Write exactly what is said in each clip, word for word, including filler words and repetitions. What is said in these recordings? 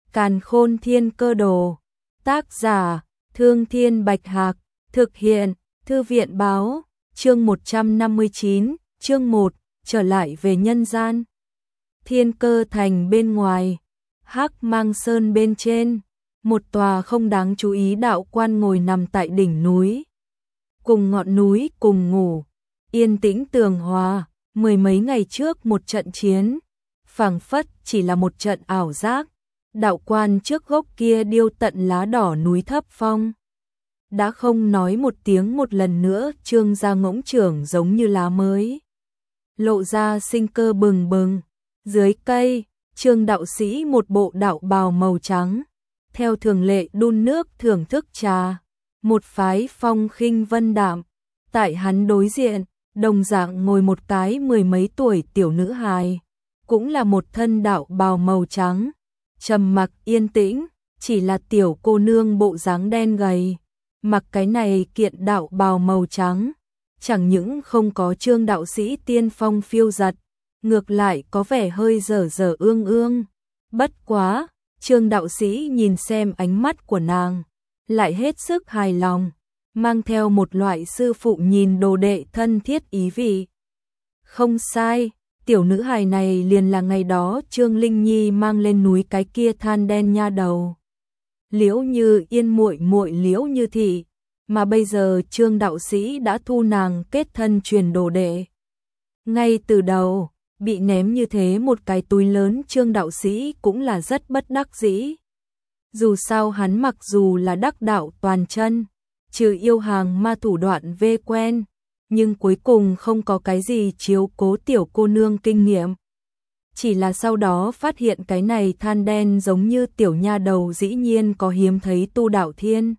Càn Khôn Thiên Cơ Đồ. Tác giả: Thương Thiên Bạch Hạc. Thực hiện: Thư viện báo. Chương một trăm năm mươi chín, chương một, trở lại về nhân gian. Thiên Cơ Thành bên ngoài, Hắc Mang Sơn bên trên, một tòa không đáng chú ý đạo quan ngồi nằm tại đỉnh núi. Cùng ngọn núi cùng ngủ, yên tĩnh tường hòa, mười mấy ngày trước một trận chiến, phảng phất chỉ là một trận ảo giác. Đạo quan trước gốc kia điêu tận lá đỏ núi thấp phong. Đã không nói một tiếng một lần nữa, trương ra ngỗng trưởng giống như lá mới. Lộ ra sinh cơ bừng bừng. Dưới cây, trương đạo sĩ một bộ đạo bào màu trắng. Theo thường lệ đun nước thưởng thức trà. Một phái phong khinh vân đạm. Tại hắn đối diện, đồng dạng ngồi một cái mười mấy tuổi tiểu nữ hài. Cũng là một thân đạo bào màu trắng. Trầm mặc yên tĩnh, chỉ là tiểu cô nương bộ dáng đen gầy. Mặc cái này kiện đạo bào màu trắng, chẳng những không có trương đạo sĩ tiên phong phiêu giật, ngược lại có vẻ hơi dở dở ương ương. Bất quá, trương đạo sĩ nhìn xem ánh mắt của nàng, lại hết sức hài lòng, mang theo một loại sư phụ nhìn đồ đệ thân thiết ý vị. Không sai, tiểu nữ hài này liền là ngày đó Trương Linh Nhi mang lên núi cái kia than đen nha đầu. Liễu Như Yên muội muội Liễu Như Thị, mà bây giờ Trương đạo sĩ đã thu nàng kết thân truyền đồ đệ. Ngay từ đầu, bị ném như thế một cái túi lớn, Trương đạo sĩ cũng là rất bất đắc dĩ. Dù sao hắn mặc dù là đắc đạo toàn chân, trừ yêu hàng ma thủ đoạn vê quen, nhưng cuối cùng không có cái gì chiếu cố tiểu cô nương kinh nghiệm. Chỉ là sau đó phát hiện cái này than đen giống như tiểu nha đầu dĩ nhiên có hiếm thấy tu đạo thiên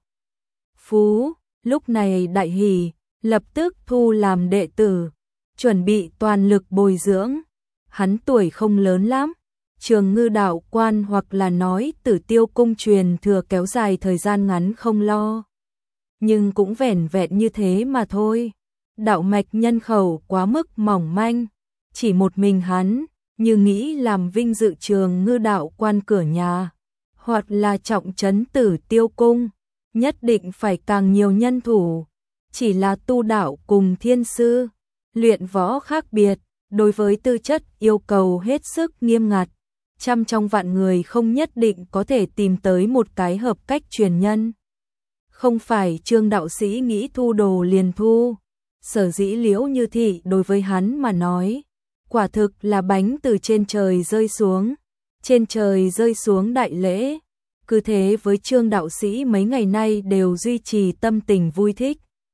phú, lúc này đại hỉ, lập tức thu làm đệ tử, chuẩn bị toàn lực bồi dưỡng. Hắn tuổi không lớn lắm, Trường Ngư đạo quan hoặc là nói Tử Tiêu cung truyền thừa kéo dài thời gian ngắn không lo, nhưng cũng vẻn vẹn như thế mà thôi. Đạo mạch nhân khẩu quá mức mỏng manh, chỉ một mình hắn, như nghĩ làm vinh dự Trường Ngư đạo quan cửa nhà, hoặc là trọng trấn Tử Tiêu cung, nhất định phải càng nhiều nhân thủ. Chỉ là tu đạo cùng thiên sư, luyện võ khác biệt, đối với tư chất yêu cầu hết sức nghiêm ngặt. Trăm trong vạn người không nhất định có thể tìm tới một cái hợp cách truyền nhân. Không phải Trương đạo sĩ nghĩ thu đồ liền thu. Sở dĩ Liễu Như Thị đối với hắn mà nói, quả thực là bánh từ trên trời rơi xuống, trên trời rơi xuống đại lễ. Cứ thế với Trương đạo sĩ mấy ngày nay đều duy trì tâm tình vui thích.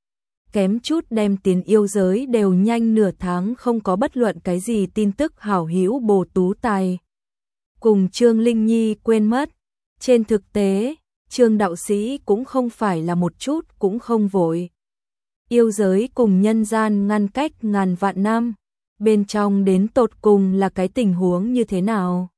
Kém chút đem tiền yêu giới đều nhanh nửa tháng không có bất luận cái gì tin tức hảo hữu Bồ Tú Tài. Cùng Trương Linh Nhi quên mất. Trên thực tế, Trương đạo sĩ cũng không phải là một chút cũng không vội. Yêu giới cùng nhân gian ngăn cách ngàn vạn năm, bên trong đến tột cùng là cái tình huống như thế nào?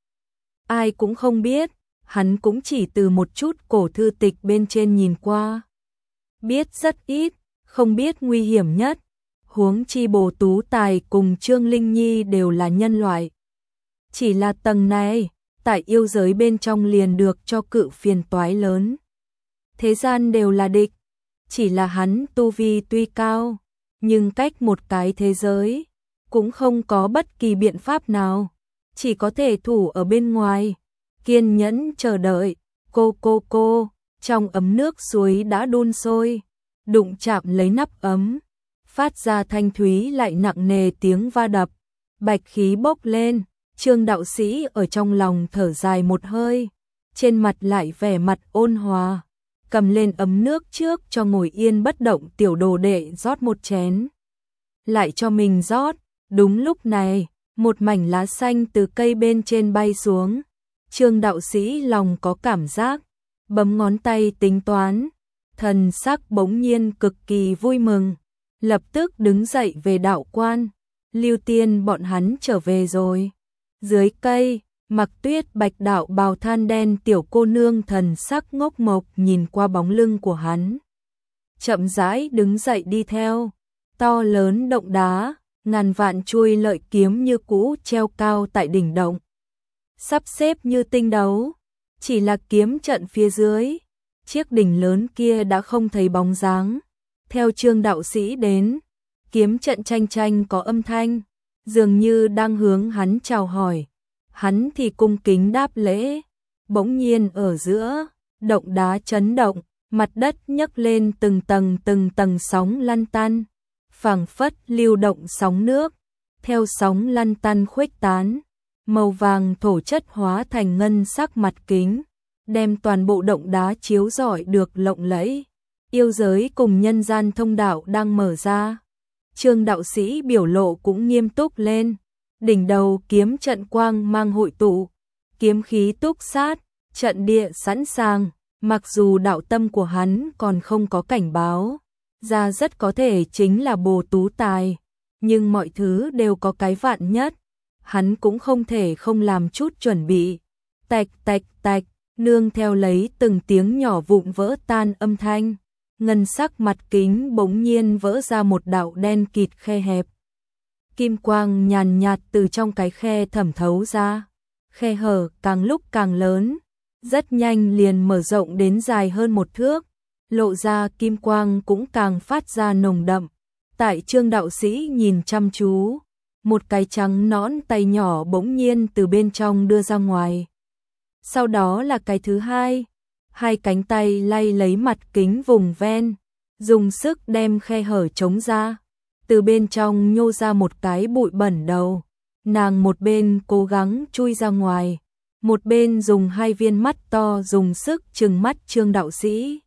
Ai cũng không biết, hắn cũng chỉ từ một chút cổ thư tịch bên trên nhìn qua. Biết rất ít, không biết nguy hiểm nhất, huống chi Bồ Tú Tài cùng Trương Linh Nhi đều là nhân loại. Chỉ là tầng này, tại yêu giới bên trong liền được cho cự phiền toái lớn. Thế gian đều là địch. Chỉ là hắn tu vi tuy cao, nhưng cách một cái thế giới, cũng không có bất kỳ biện pháp nào, chỉ có thể thủ ở bên ngoài, kiên nhẫn chờ đợi. Cô cô cô, trong ấm nước suối đã đun sôi, đụng chạm lấy nắp ấm, phát ra thanh thúy lại nặng nề tiếng va đập, bạch khí bốc lên. Trương đạo sĩ ở trong lòng thở dài một hơi, trên mặt lại vẻ mặt ôn hòa. Cầm lên ấm nước trước cho ngồi yên bất động tiểu đồ đệ rót một chén. Lại cho mình rót, đúng lúc này, một mảnh lá xanh từ cây bên trên bay xuống. Trương đạo sĩ lòng có cảm giác, bấm ngón tay tính toán, thần sắc bỗng nhiên cực kỳ vui mừng. Lập tức đứng dậy về đạo quan, Lưu Tiên bọn hắn trở về rồi. Dưới cây, Mặc Tuyết bạch đạo bào than đen tiểu cô nương thần sắc ngốc mộc nhìn qua bóng lưng của hắn. Chậm rãi đứng dậy đi theo, to lớn động đá, ngàn vạn chuôi lợi kiếm như cũ treo cao tại đỉnh động. Sắp xếp như tinh đấu, Chỉ là kiếm trận phía dưới, chiếc đỉnh lớn kia đã không thấy bóng dáng. Theo Trương đạo sĩ đến, kiếm trận tranh tranh có âm thanh, dường như đang hướng hắn chào hỏi. Hắn thì cung kính đáp lễ. Bỗng nhiên ở giữa, động đá chấn động, mặt đất nhấc lên từng tầng từng tầng sóng lăn tăn, phảng phất lưu động sóng nước. Theo sóng lăn tăn khuếch tán, màu vàng thổ chất hóa thành ngân sắc mặt kính, đem toàn bộ động đá chiếu rọi được lộng lẫy. Yêu giới cùng nhân gian thông đạo đang mở ra. Trương đạo sĩ biểu lộ cũng nghiêm túc lên, đỉnh đầu kiếm trận quang mang hội tụ, kiếm khí túc sát, trận địa sẵn sàng. Mặc dù đạo tâm của hắn còn không có cảnh báo ra rất có thể chính là Bồ Tú Tài, nhưng mọi thứ đều có cái vạn nhất, hắn cũng không thể không làm chút chuẩn bị. Tạch tạch tạch, nương theo lấy từng tiếng nhỏ vụn vỡ tan âm thanh, ngân sắc mặt kính bỗng nhiên vỡ ra một đạo đen kịt khe hẹp. Kim quang nhàn nhạt từ trong cái khe thẩm thấu ra, khe hở càng lúc càng lớn, rất nhanh liền mở rộng đến dài hơn một thước, lộ ra kim quang cũng càng phát ra nồng đậm. Tại Trương đạo sĩ nhìn chăm chú, một cái trắng nõn tay nhỏ bỗng nhiên từ bên trong đưa ra ngoài. Sau đó là cái thứ hai, hai cánh tay lay lấy mặt kính vùng ven, dùng sức đem khe hở chống ra. Từ bên trong nhô ra một cái bụi bẩn đầu, nàng một bên cố gắng chui ra ngoài, một bên dùng hai viên mắt to dùng sức trừng mắt Trương đạo sĩ.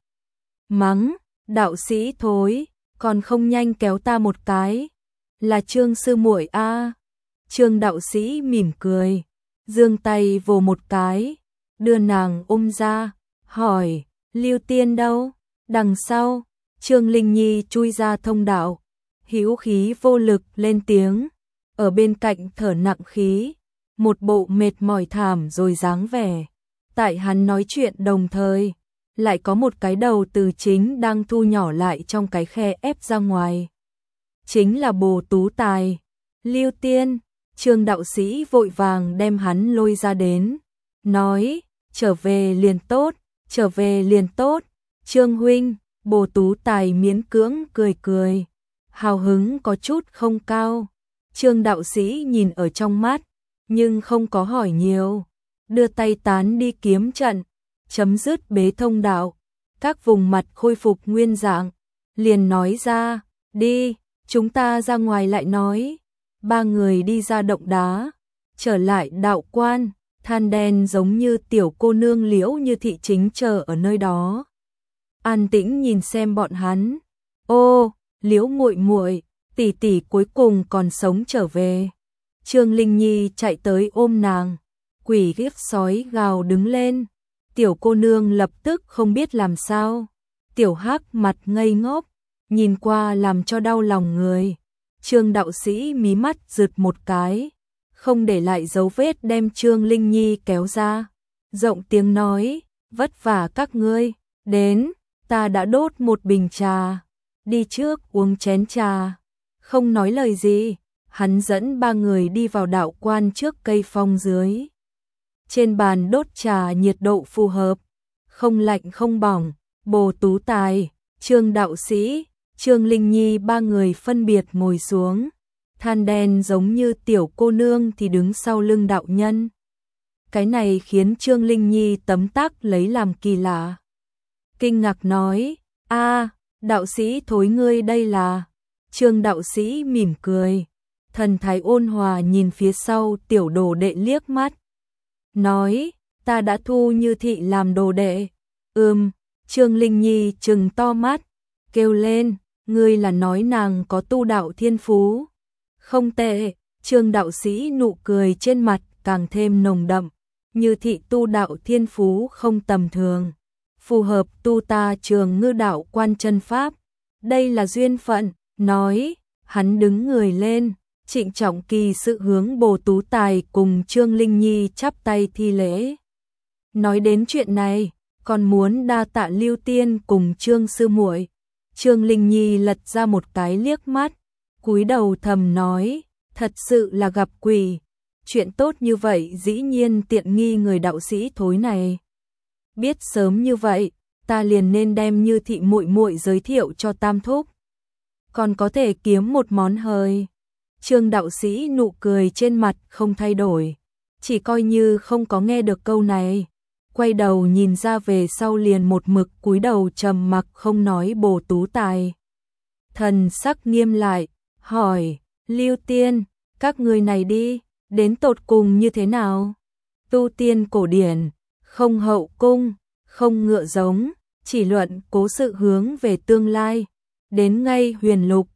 Mắng, đạo sĩ thối, còn không nhanh kéo ta một cái. Là Trương sư muội a. À. Trương đạo sĩ mỉm cười, giương tay vồ một cái, đưa nàng ôm ra, hỏi, Lưu Tiên đâu? Đằng sau, Trương Linh Nhi chui ra thông đạo, hữu khí vô lực lên tiếng, ở bên cạnh thở nặng khí, một bộ mệt mỏi thảm rồi dáng vẻ. Tại hắn nói chuyện đồng thời, lại có một cái đầu từ chính đang thu nhỏ lại trong cái khe ép ra ngoài. Chính là Bồ Tú Tài. Lưu Tiên, Trương đạo sĩ vội vàng đem hắn lôi ra đến, nói, trở về liền tốt, trở về liền tốt. Trương huynh, Bồ Tú Tài miễn cưỡng cười cười, hào hứng có chút không cao. Trương đạo sĩ nhìn ở trong mắt, nhưng không có hỏi nhiều, đưa tay tán đi kiếm trận, chấm dứt bế thông đạo, các vùng mặt khôi phục nguyên dạng, liền nói ra, đi, chúng ta ra ngoài lại nói. Ba người đi ra động đá, trở lại đạo quan, than đen giống như tiểu cô nương Liễu Như Thị chính chờ ở nơi đó. An tĩnh nhìn xem bọn hắn. Ô, Liễu muội muội, tỷ tỷ cuối cùng còn sống trở về. Trương Linh Nhi chạy tới ôm nàng, quỷ ghiếc sói gào đứng lên. Tiểu cô nương lập tức không biết làm sao. Tiểu Hắc mặt ngây ngốc, nhìn qua làm cho đau lòng người. Trương đạo sĩ mí mắt rực một cái, không để lại dấu vết đem Trương Linh Nhi kéo ra. Rộng tiếng nói, vất vả các ngươi, đến, ta đã đốt một bình trà, đi trước uống chén trà. Không nói lời gì, hắn dẫn ba người đi vào đạo quan trước cây phong dưới. Trên bàn đốt trà nhiệt độ phù hợp, không lạnh không bỏng. Bồ Tú Tài, Trương đạo sĩ, Trương Linh Nhi ba người phân biệt ngồi xuống, than đen giống như tiểu cô nương thì đứng sau lưng đạo nhân. Cái này khiến Trương Linh Nhi tấm tắc lấy làm kỳ lạ. Kinh ngạc nói, a, đạo sĩ thối ngươi đây là. Trương đạo sĩ mỉm cười, thần thái ôn hòa nhìn phía sau tiểu đồ đệ liếc mắt. Nói, ta đã thu Như Thị làm đồ đệ. Ừm, Trương Linh Nhi trừng to mắt, kêu lên, ngươi là nói nàng có tu đạo thiên phú. Không tệ, Trương đạo sĩ nụ cười trên mặt càng thêm nồng đậm. Như Thị tu đạo thiên phú không tầm thường, phù hợp tu ta Trường Ngư đạo quan chân pháp. Đây là duyên phận. Nói, hắn đứng người lên, trịnh trọng kỳ sự hướng Bồ Tú Tài cùng Trương Linh Nhi chắp tay thi lễ. Nói đến chuyện này, còn muốn đa tạ Lưu Tiên cùng Trương sư muội. Trương Linh Nhi lật ra một cái liếc mắt, cúi đầu thầm nói, thật sự là gặp quỷ. Chuyện tốt như vậy dĩ nhiên tiện nghi người đạo sĩ thối này. biết sớm như vậy, ta liền nên đem Như thị muội muội giới thiệu cho Tam thúc. Còn có thể kiếm một món hời. Trương đạo sĩ nụ cười trên mặt không thay đổi, chỉ coi như không có nghe được câu này, quay đầu nhìn ra về sau liền một mực cúi đầu trầm mặc không nói. Bồ Tú Tài thần sắc nghiêm lại, hỏi, Lưu Tiên, các người này đi, đến tột cùng như thế nào? Tu tiên cổ điển, không hậu cung, không ngựa giống, chỉ luận cố sự hướng về tương lai, đến ngay huyền lục,